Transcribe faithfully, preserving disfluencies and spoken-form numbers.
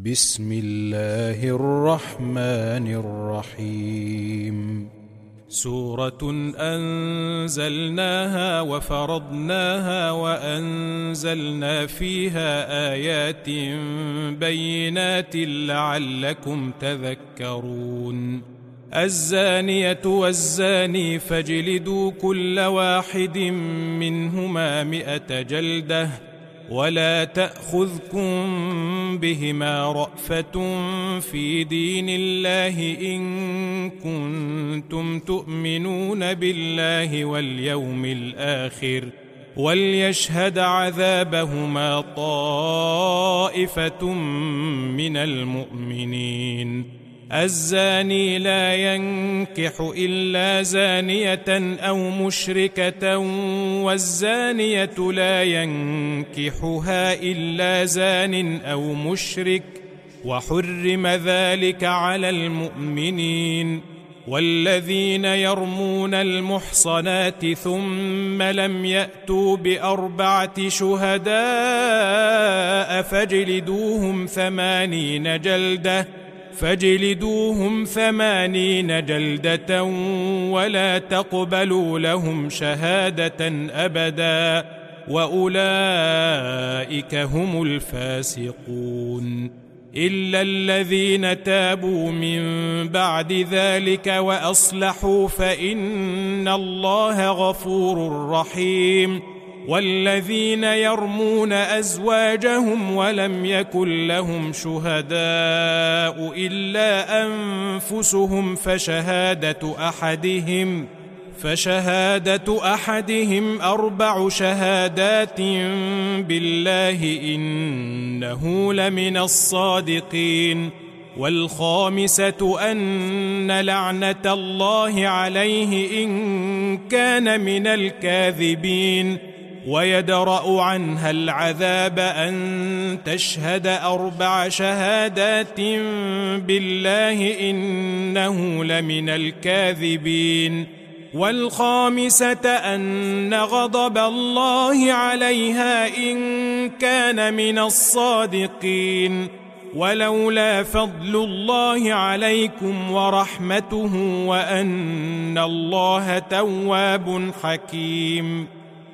بسم الله الرحمن الرحيم. سورة أنزلناها وفرضناها وأنزلنا فيها آيات بينات لعلكم تذكرون. الزانية والزاني فاجلدوا كل واحد منهما مئة جلدة ولا تأخذكم بهما رأفة في دين الله إن كنتم تؤمنون بالله واليوم الآخر وليشهد عذابهما طائفة من المؤمنين. الزاني لا ينكح إلا زانية أو مشركة والزانية لا ينكحها إلا زان أو مشرك وحرم ذلك على المؤمنين. والذين يرمون المحصنات ثم لم يأتوا بأربعة شهداء فاجلدوهم ثمانين جلدة فاجلدوهم ثمانين جلدة ولا تقبلوا لهم شهادة أبدا وأولئك هم الفاسقون. إلا الذين تابوا من بعد ذلك وأصلحوا فإن الله غفور رحيم. والذين يرمون أزواجهم ولم يكن لهم شهداء إلا أنفسهم فشهادة أحدهم فشهادة أحدهم أربع شهادات بالله إنه لمن الصادقين. والخامسة أن لعنة الله عليه إن كان من الكاذبين. ويدرأ عنها العذاب أن تشهد أربع شهادات بالله إنه لمن الكاذبين. والخامسة أن غضب الله عليها إن كان من الصادقين. ولولا فضل الله عليكم ورحمته وأن الله تواب حكيم.